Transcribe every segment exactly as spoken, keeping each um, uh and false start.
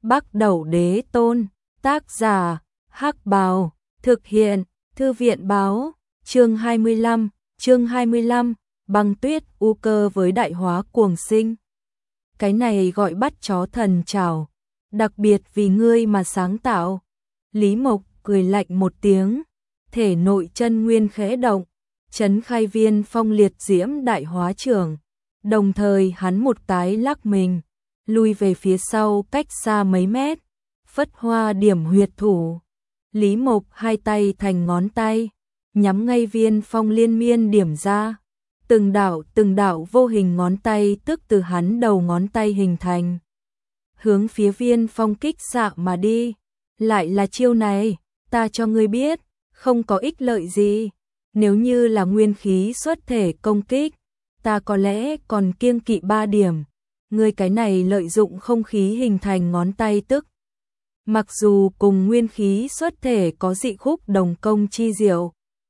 Bắc Đẩu Đế Tôn, tác giả, Hắc Bào, thực hiện, Thư viện báo, chương hai mươi lăm, chương hai mươi lăm, băng tuyết u cơ với đại hóa cuồng sinh. Cái này gọi bắt chó thần chảo, đặc biệt vì ngươi mà sáng tạo. Lý Mộc cười lạnh một tiếng, thể nội chân nguyên khẽ động, trấn khai viên phong liệt diễm đại hóa trưởng, đồng thời hắn một cái lắc mình, lui về phía sau cách xa mấy mét, phất hoa điểm huyệt thủ. Lý Mộc hai tay thành ngón tay, nhắm ngay viên phong liên miên điểm ra, từng đạo từng đạo vô hình ngón tay tức từ hắn đầu ngón tay hình thành, hướng phía viên phong kích xạ mà đi. Lại là chiêu này, ta cho ngươi biết, không có ích lợi gì. Nếu như là nguyên khí xuất thể công kích, ta có lẽ còn kiêng kỵ ba điểm. Ngươi cái này lợi dụng không khí hình thành ngón tay tức. Mặc dù cùng nguyên khí xuất thể có dị khúc đồng công chi diệu,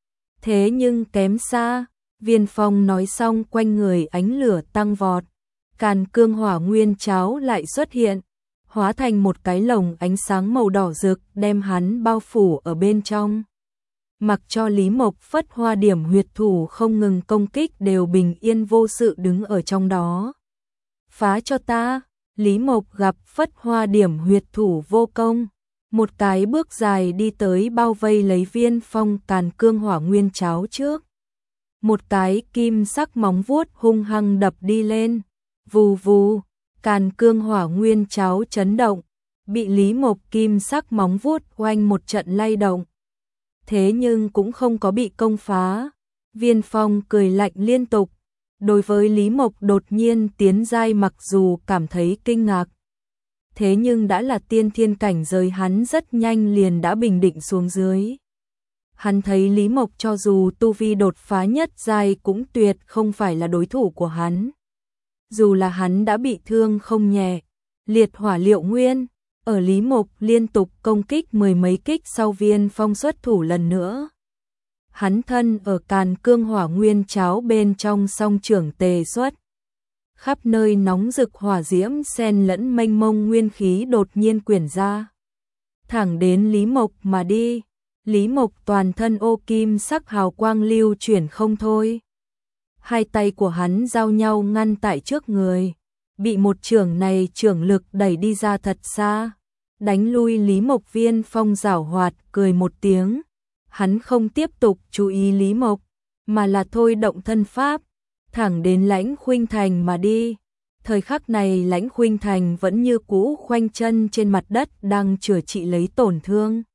thế nhưng kém xa. Viên phong nói xong quanh người ánh lửa tăng vọt, càn cương hỏa nguyên cháo lại xuất hiện, hóa thành một cái lồng ánh sáng màu đỏ rực đem hắn bao phủ ở bên trong. Mặc cho Lý Mộc phất hoa điểm huyệt thủ không ngừng công kích đều bình yên vô sự đứng ở trong đó. Phá cho ta, Lý Mộc gặp phất hoa điểm huyệt thủ vô công, một cái bước dài đi tới bao vây lấy viên phong càn cương hỏa nguyên cháo trước. Một cái kim sắc móng vuốt hung hăng đập đi lên, vù vù, càn cương hỏa nguyên cháo chấn động, bị Lý Mộc kim sắc móng vuốt oanh một trận lay động. Thế nhưng cũng không có bị công phá. Viên phong cười lạnh liên tục, đối với Lý Mộc đột nhiên tiến giai mặc dù cảm thấy kinh ngạc. Thế nhưng đã là tiên thiên cảnh giới hắn rất nhanh liền đã bình định xuống dưới. Hắn thấy Lý Mộc cho dù tu vi đột phá nhất giai cũng tuyệt không phải là đối thủ của hắn. Dù là hắn đã bị thương không nhẹ, liệt hỏa liệu nguyên, ở Lý Mộc liên tục công kích mười mấy kích sau viên phong xuất thủ lần nữa. Hắn thân ở càn cương hỏa nguyên cháo bên trong song trưởng tề xuất. Khắp nơi nóng rực hỏa diễm xen lẫn mênh mông nguyên khí đột nhiên quyển ra. Thẳng đến Lý Mộc mà đi. Lý Mộc toàn thân ô kim sắc hào quang lưu chuyển không thôi. Hai tay của hắn giao nhau ngăn tại trước người, bị một chưởng này chưởng lực đẩy đi ra thật xa, đánh lui Lý Mộc. Viên phong giảo hoạt cười một tiếng, hắn không tiếp tục chú ý Lý Mộc, mà là thôi động thân pháp, thẳng đến Lãnh Khuynh Thành mà đi. Thời khắc này Lãnh Khuynh Thành vẫn như cũ khoanh chân trên mặt đất đang chữa trị lấy tổn thương.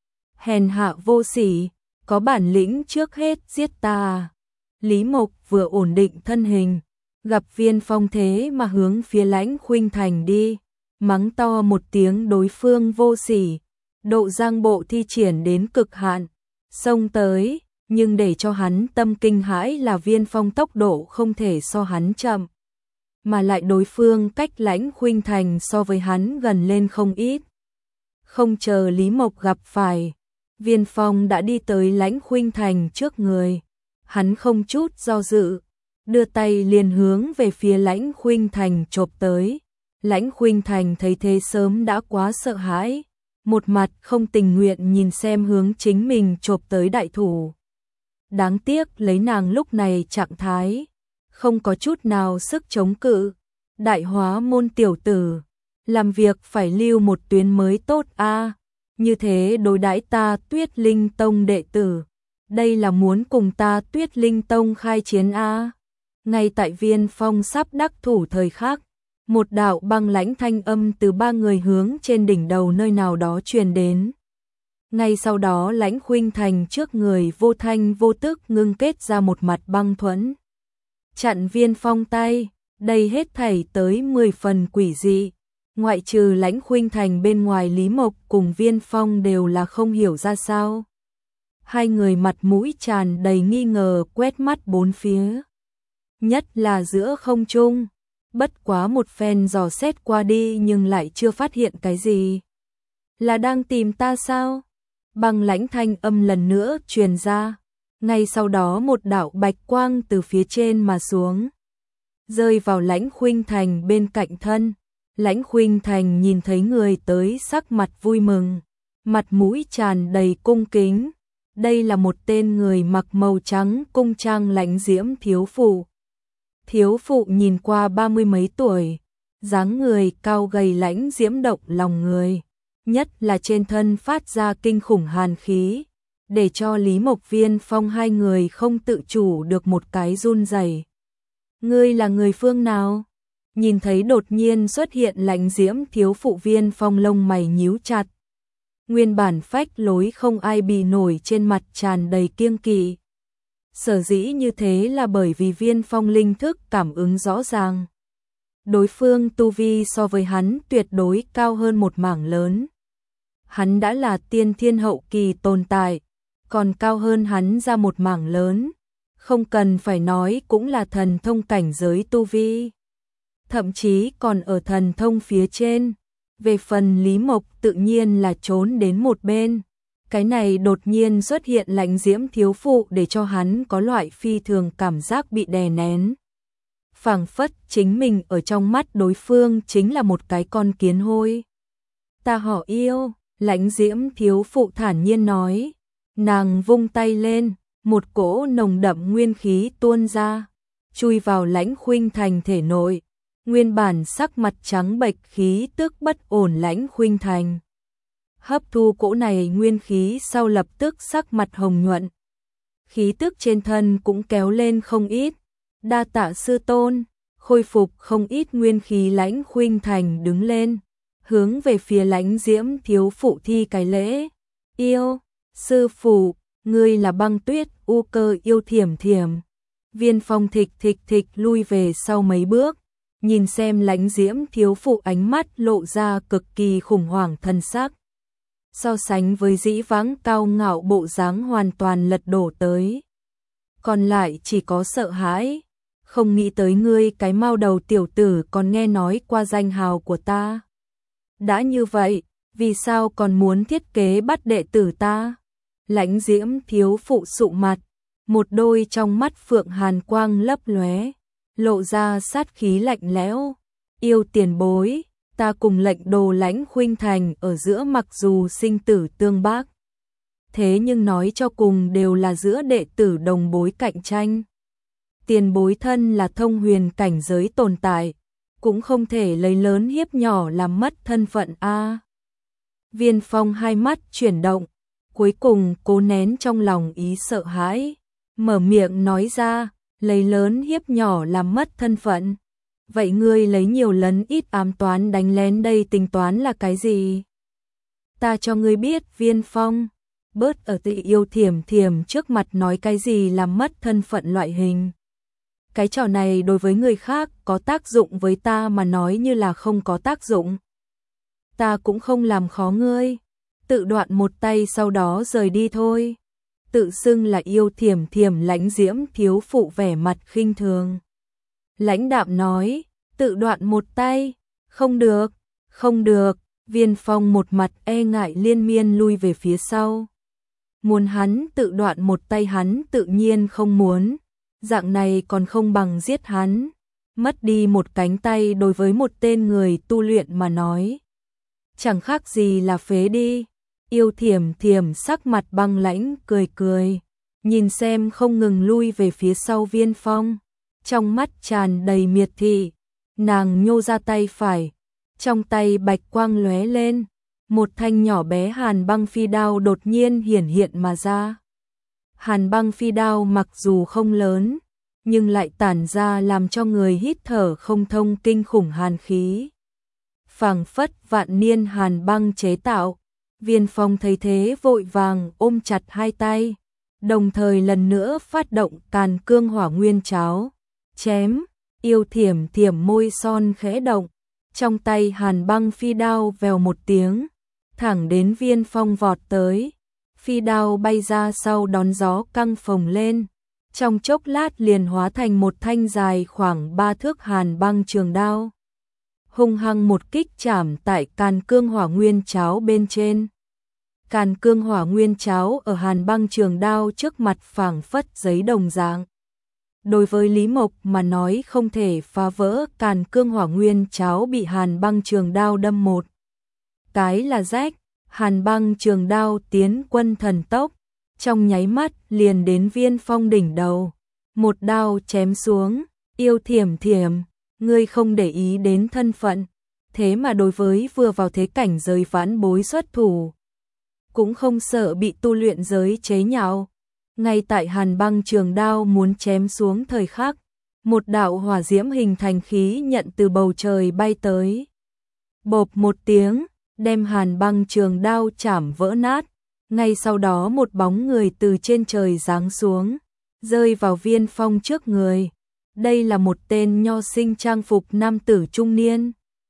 Hèn hạ vô sỉ, có bản lĩnh trước hết giết ta à? Lý Mộc vừa ổn định thân hình, gặp viên phong thế mà hướng phía Lãnh Khuynh Thành đi, mắng to một tiếng đối phương vô sỉ, độ giang bộ thi triển đến cực hạn, xông tới, nhưng để cho hắn tâm kinh hãi là viên phong tốc độ không thể so hắn chậm, mà lại đối phương cách Lãnh Khuynh Thành so với hắn gần lên không ít. Không chờ Lý Mộc gặp phải, viên phong đã đi tới Lãnh Khuynh Thành trước người. Hắn không chút do dự, đưa tay liền hướng về phía Lãnh Khuynh Thành chộp tới. Lãnh Khuynh Thành thấy thế sớm đã quá sợ hãi, một mặt không tình nguyện nhìn xem hướng chính mình chộp tới đại thủ. Đáng tiếc lấy nàng lúc này trạng thái, không có chút nào sức chống cự. Đại hóa môn tiểu tử, làm việc phải lưu một tuyến mới tốt a. Như thế đối đãi ta Tuyết Linh Tông đệ tử, đây là muốn cùng ta Tuyết Linh Tông khai chiến a. Ngay tại viên phong sắp đắc thủ thời khắc, một đạo băng lãnh thanh âm từ ba người hướng trên đỉnh đầu nơi nào đó truyền đến. Ngay sau đó Lãnh Khuynh Thành trước người vô thanh vô tức ngưng kết ra một mặt băng thuẫn, chặn viên phong tay. Đây hết thảy tới mười phần quỷ dị, ngoại trừ Lãnh Khuynh Thành bên ngoài Lý Mộc cùng viên phong đều là không hiểu ra sao. Hai người mặt mũi tràn đầy nghi ngờ quét mắt bốn phía, nhất là giữa không trung. Bất quá một phen dò xét qua đi nhưng lại chưa phát hiện cái gì. Là đang tìm ta sao? Băng lãnh thanh âm lần nữa truyền ra. Ngay sau đó một đạo bạch quang từ phía trên mà xuống, rơi vào Lãnh Khuynh Thành bên cạnh thân. Lãnh Khuynh Thành nhìn thấy người tới sắc mặt vui mừng, mặt mũi tràn đầy cung kính. Đây là một tên người mặc màu trắng cung trang lãnh diễm thiếu phụ. Thiếu phụ nhìn qua ba mươi mấy tuổi, dáng người cao gầy lãnh diễm động lòng người, nhất là trên thân phát ra kinh khủng hàn khí, để cho Lý Mộc Viên Phong hai người không tự chủ được một cái run rẩy. Ngươi là người phương nào? Nhìn thấy đột nhiên xuất hiện lãnh diễm thiếu phụ, Viên Phong lông mày nhíu chặt. Nguyên bản phách lối không ai bì nổi trên mặt tràn đầy kiêng kỵ. Sở dĩ như thế là bởi vì Viên Phong linh thức cảm ứng rõ ràng. Đối phương tu vi so với hắn tuyệt đối cao hơn một mảng lớn. Hắn đã là tiên thiên hậu kỳ tồn tại, còn cao hơn hắn ra một mảng lớn. Không cần phải nói cũng là thần thông cảnh giới tu vi. Thậm chí còn ở thần thông phía trên. Về phần Lý Mộc tự nhiên là trốn đến một bên. Cái này đột nhiên xuất hiện lãnh diễm thiếu phụ để cho hắn có loại phi thường cảm giác bị đè nén. Phảng phất chính mình ở trong mắt đối phương chính là một cái con kiến hôi. Ta họ Yêu, lãnh diễm thiếu phụ thản nhiên nói. Nàng vung tay lên, một cỗ nồng đậm nguyên khí tuôn ra, chui vào Lãnh Khuynh Thành thể nội. Nguyên bản sắc mặt trắng bệch khí tức bất ổn Lãnh Khuynh Thành hấp thu cỗ này nguyên khí sau lập tức sắc mặt hồng nhuận. Khí tức trên thân cũng kéo lên không ít. Đa tạ sư tôn, khôi phục không ít nguyên khí. Lãnh Khuynh Thành đứng lên, hướng về phía lãnh diễm thiếu phụ thi cái lễ. Yêu, sư phụ, ngươi là Băng Tuyết U Cơ Yêu Thiểm Thiểm. Viên Phong thịch thịch thịch lui về sau mấy bước, nhìn xem lãnh diễm thiếu phụ, ánh mắt lộ ra cực kỳ khủng hoảng thân sắc. So sánh với dĩ vãng cao ngạo bộ dáng hoàn toàn lật đổ tới. Còn lại chỉ có sợ hãi. Không nghĩ tới ngươi cái mao đầu tiểu tử còn nghe nói qua danh hào của ta. Đã như vậy, vì sao còn muốn thiết kế bắt đệ tử ta? Lãnh diễm thiếu phụ sụ mặt, một đôi trong mắt phượng hàn quang lấp lóe, lộ ra sát khí lạnh lẽo. Yêu tiền bối, ta cùng lệnh đồ Lãnh Khuynh Thành ở giữa mặc dù sinh tử tương bác, thế nhưng nói cho cùng đều là giữa đệ tử đồng bối cạnh tranh. Tiền bối thân là thông huyền cảnh giới tồn tại, cũng không thể lấy lớn hiếp nhỏ làm mất thân phận a. Viên Phong hai mắt chuyển động, cuối cùng cố nén trong lòng ý sợ hãi, mở miệng nói ra, lấy lớn hiếp nhỏ làm mất thân phận. Vậy ngươi lấy nhiều lấn ít ám toán đánh lén đây tính toán là cái gì? Ta cho ngươi biết Viên Phong, bớt ở tự Yêu Thiểm Thiểm trước mặt nói cái gì làm mất thân phận loại hình. Cái trò này đối với người khác có tác dụng, với ta mà nói như là không có tác dụng. Ta cũng không làm khó ngươi, tự đoạn một tay sau đó rời đi thôi. Tự xưng là Yêu Thiểm Thiểm lãnh diễm thiếu phụ vẻ mặt khinh thường. Lãnh đạm nói, tự đoạn một tay, không được, không được. Viên Phong một mặt e ngại liên miên lui về phía sau. Muốn hắn tự đoạn một tay hắn tự nhiên không muốn. Dạng này còn không bằng giết hắn. Mất đi một cánh tay đối với một tên người tu luyện mà nói, chẳng khác gì là phế đi. Yêu Thiểm Thiểm sắc mặt băng lãnh cười cười, nhìn xem không ngừng lui về phía sau Viên Phong, trong mắt tràn đầy miệt thị. Nàng nhô ra tay phải, trong tay bạch quang lóe lên, một thanh nhỏ bé hàn băng phi đao đột nhiên hiển hiện mà ra. Hàn băng phi đao mặc dù không lớn, nhưng lại tản ra làm cho người hít thở không thông kinh khủng hàn khí. Phảng phất vạn niên hàn băng chế tạo. Viên Phong thấy thế vội vàng ôm chặt hai tay, đồng thời lần nữa phát động Càn Cương Hỏa Nguyên Cháo, chém. Yêu Thiểm Thiểm môi son khẽ động, trong tay hàn băng phi đao vèo một tiếng, thẳng đến Viên Phong vọt tới. Phi đao bay ra sau đón gió căng phồng lên, trong chốc lát liền hóa thành một thanh dài khoảng ba thước hàn băng trường đao. Hung hăng một kích chạm tại Càn Cương Hỏa Nguyên Cháo bên trên. Càn Cương Hỏa Nguyên Cháo ở hàn băng trường đao trước mặt phảng phất giấy đồng dạng, Đối với Lý Mộc mà nói không thể phá vỡ, Càn Cương Hỏa Nguyên cháo bị Hàn Băng trường đao đâm một cái là rách, Hàn Băng trường đao tiến quân thần tốc, trong nháy mắt liền đến Viên Phong đỉnh đầu, một đao chém xuống. Yêu Thiểm Thiểm, ngươi không để ý đến thân phận, thế mà đối với vừa vào thế cảnh giới vãn bối xuất thủ, cũng không sợ bị tu luyện giới chế nhạo. Ngay tại Hàn Băng trường đao muốn chém xuống thời khắc, một đạo hỏa diễm hình thành khí nhận từ bầu trời bay tới. Bộp một tiếng, đem Hàn Băng trường đao chảm vỡ nát, ngay sau đó một bóng người từ trên trời giáng xuống, rơi vào Viên Phong trước người. Đây là một tên nho sinh trang phục nam tử trung niên.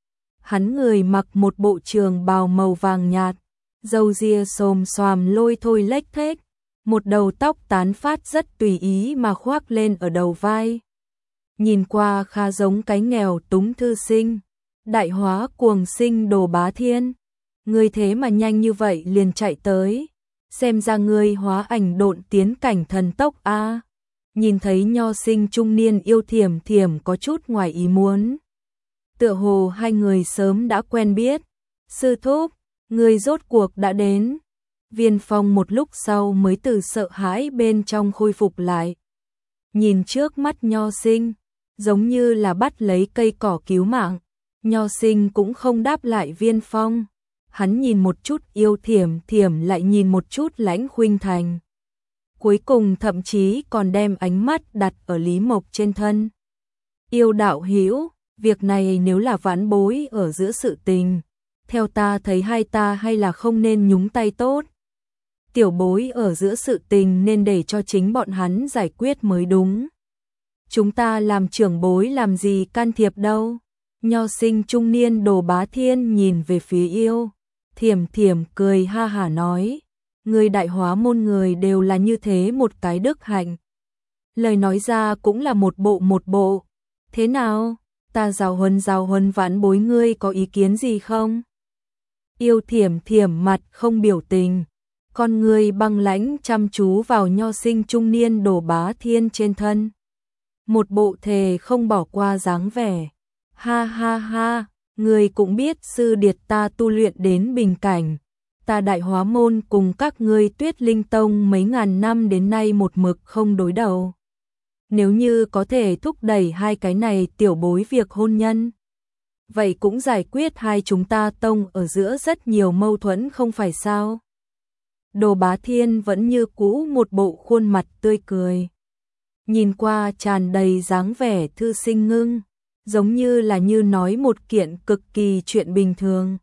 Hắn người mặc một bộ trường bào màu vàng nhạt, râu ria xồm xoàm lôi thôi lếch thếch, một đầu tóc tán phát rất tùy ý mà khoác lên ở đầu vai. Nhìn qua khá giống cái nghèo túng thư sinh. Đại hóa cuồng sinh Đồ Bá Thiên, ngươi thế mà nhanh như vậy liền chạy tới, xem ra ngươi hóa ảnh độn tiến cảnh thần tốc a. À. Nhìn thấy nho sinh trung niên Yêu Thiểm Thiểm có chút ngoài ý muốn. Tựa hồ hai người sớm đã quen biết. Sư thúc, ngươi rốt cuộc đã đến. Viên Phong một lúc sau mới từ sợ hãi bên trong khôi phục lại. Nhìn trước mắt nho sinh, giống như là bắt lấy cây cỏ cứu mạng. Nho sinh cũng không đáp lại Viên Phong. Hắn nhìn một chút Yêu Thiểm Thiểm lại nhìn một chút Lãnh Khuynh Thành. Cuối cùng thậm chí còn đem ánh mắt đặt ở Lý Mộc trên thân. Yêu đạo hữu, việc này nếu là vãn bối ở giữa sự tình, theo ta thấy hai ta hay là không nên nhúng tay tốt. Tiểu bối ở giữa sự tình nên để cho chính bọn hắn giải quyết mới đúng. Chúng ta làm trưởng bối làm gì can thiệp đâu. Nho sinh trung niên Đồ Bá Thiên nhìn về phía Yêu Thiểm Thiểm cười ha hả nói. Người đại hóa môn người đều là như thế một cái đức hạnh. Lời nói ra cũng là một bộ một bộ. Thế nào, ta giáo huấn giáo huấn vãn bối ngươi có ý kiến gì không? Yêu Thiểm Thiểm mặt không biểu tình, con người băng lãnh chăm chú vào nho sinh trung niên Đồ Bá Thiên trên thân. Một bộ thề không bỏ qua dáng vẻ. Ha ha ha, người cũng biết sư điệt ta tu luyện đến bình cảnh. Ta đại hóa môn cùng các ngươi Tuyết Linh Tông mấy ngàn năm đến nay một mực không đối đầu. Nếu như có thể thúc đẩy hai cái này tiểu bối việc hôn nhân, vậy cũng giải quyết hai chúng ta tông ở giữa rất nhiều mâu thuẫn không phải sao? Đồ Bá Thiên vẫn như cũ một bộ khuôn mặt tươi cười. Nhìn qua tràn đầy dáng vẻ thư sinh ngưng, giống như là như nói một kiện cực kỳ chuyện bình thường.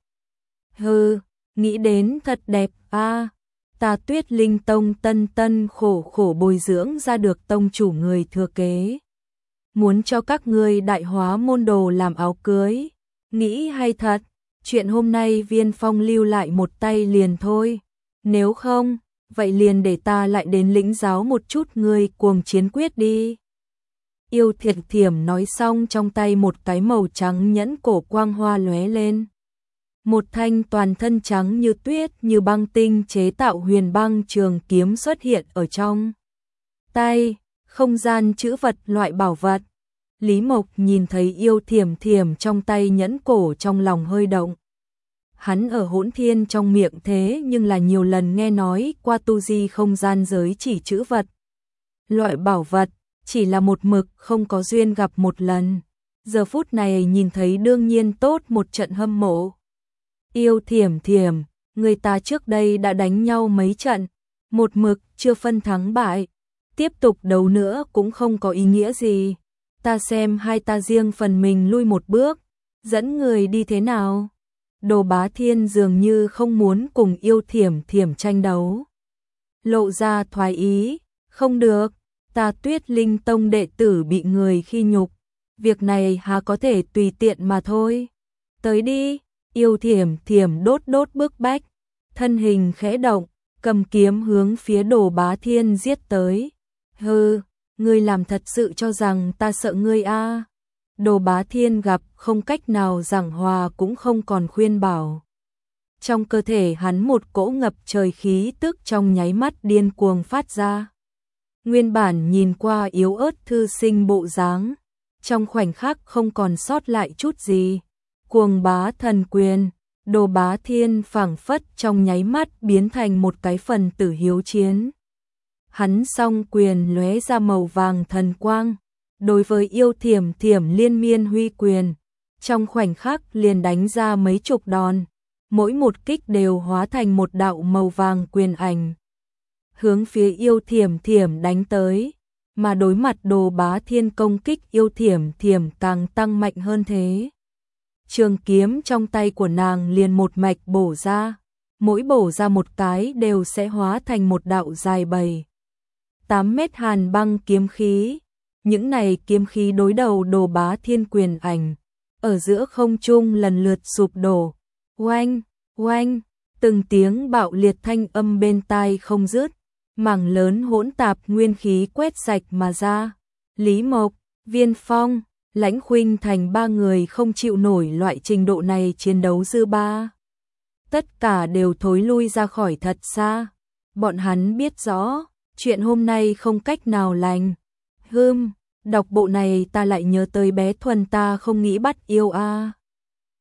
Hừ, nghĩ đến thật đẹp a, à, ta Tuyết Linh Tông tân tân khổ khổ bồi dưỡng ra được tông chủ người thừa kế. Muốn cho các ngươi đại hóa môn đồ làm áo cưới, nghĩ hay thật, chuyện hôm nay Viên Phong lưu lại một tay liền thôi. Nếu không, vậy liền để ta lại đến lĩnh giáo một chút ngươi cuồng chiến quyết đi. Yêu Thiểm Thiểm nói xong trong tay một cái màu trắng nhẫn cổ quang hoa lóe lên. Một thanh toàn thân trắng như tuyết như băng tinh chế tạo huyền băng trường kiếm xuất hiện ở trong tay, không gian trữ vật loại bảo vật. Lý Mộc nhìn thấy Yêu Thiểm Thiểm trong tay nhẫn cổ trong lòng hơi động. Hắn ở Hỗn Thiên trong miệng thế nhưng là nhiều lần nghe nói qua tu di không gian giới chỉ trữ vật. Loại bảo vật, chỉ là một mực không có duyên gặp một lần. Giờ phút này nhìn thấy đương nhiên tốt một trận hâm mộ. Yêu Thiểm Thiểm, người ta trước đây đã đánh nhau mấy trận, một mực chưa phân thắng bại. Tiếp tục đấu nữa cũng không có ý nghĩa gì. Ta xem hai ta riêng phần mình lui một bước, dẫn người đi thế nào? Đồ Bá Thiên dường như không muốn cùng Yêu Thiểm Thiểm tranh đấu. Lộ ra thoái ý, không được, ta Tuyết Linh Tông đệ tử bị người khi nhục, việc này há có thể tùy tiện mà thôi. Tới đi, Yêu Thiểm Thiểm đốt đốt bức bách, thân hình khẽ động, cầm kiếm hướng phía Đồ Bá Thiên giết tới. Hừ, ngươi làm thật sự cho rằng ta sợ ngươi a? À. Đồ Bá Thiên gặp không cách nào giảng hòa cũng không còn khuyên bảo. Trong cơ thể hắn một cỗ ngập trời khí tức trong nháy mắt điên cuồng phát ra. Nguyên bản nhìn qua yếu ớt thư sinh bộ dáng, trong khoảnh khắc không còn sót lại chút gì. Cuồng bá thần quyền, Đồ Bá Thiên phảng phất trong nháy mắt biến thành một cái phần tử hiếu chiến. Hắn song quyền lóe ra màu vàng thần quang, đối với Yêu Thiểm Thiểm liên miên huy quyền, trong khoảnh khắc liền đánh ra mấy chục đòn, mỗi một kích đều hóa thành một đạo màu vàng quyền ảnh, hướng phía Yêu Thiểm Thiểm đánh tới, mà đối mặt Đồ Bá Thiên công kích, Yêu Thiểm Thiểm càng tăng mạnh hơn thế. Trường kiếm trong tay của nàng liền một mạch bổ ra, mỗi bổ ra một cái đều sẽ hóa thành một đạo dài bảy, tám mét hàn băng kiếm khí. Những này kiếm khí đối đầu Đồ Bá Thiên quyền ảnh, ở giữa không trung lần lượt sụp đổ. Oanh, oanh, từng tiếng bạo liệt thanh âm bên tai không dứt, mảng lớn hỗn tạp nguyên khí quét sạch mà ra. Lý Mộc, Viên Phong, Lãnh Khuynh Thành ba người không chịu nổi loại trình độ này chiến đấu dư ba. Tất cả đều thối lui ra khỏi thật xa. Bọn hắn biết rõ, chuyện hôm nay không cách nào lành. Hừm, đọc bộ này ta lại nhớ tới bé Thuần ta không nghĩ bắt yêu a.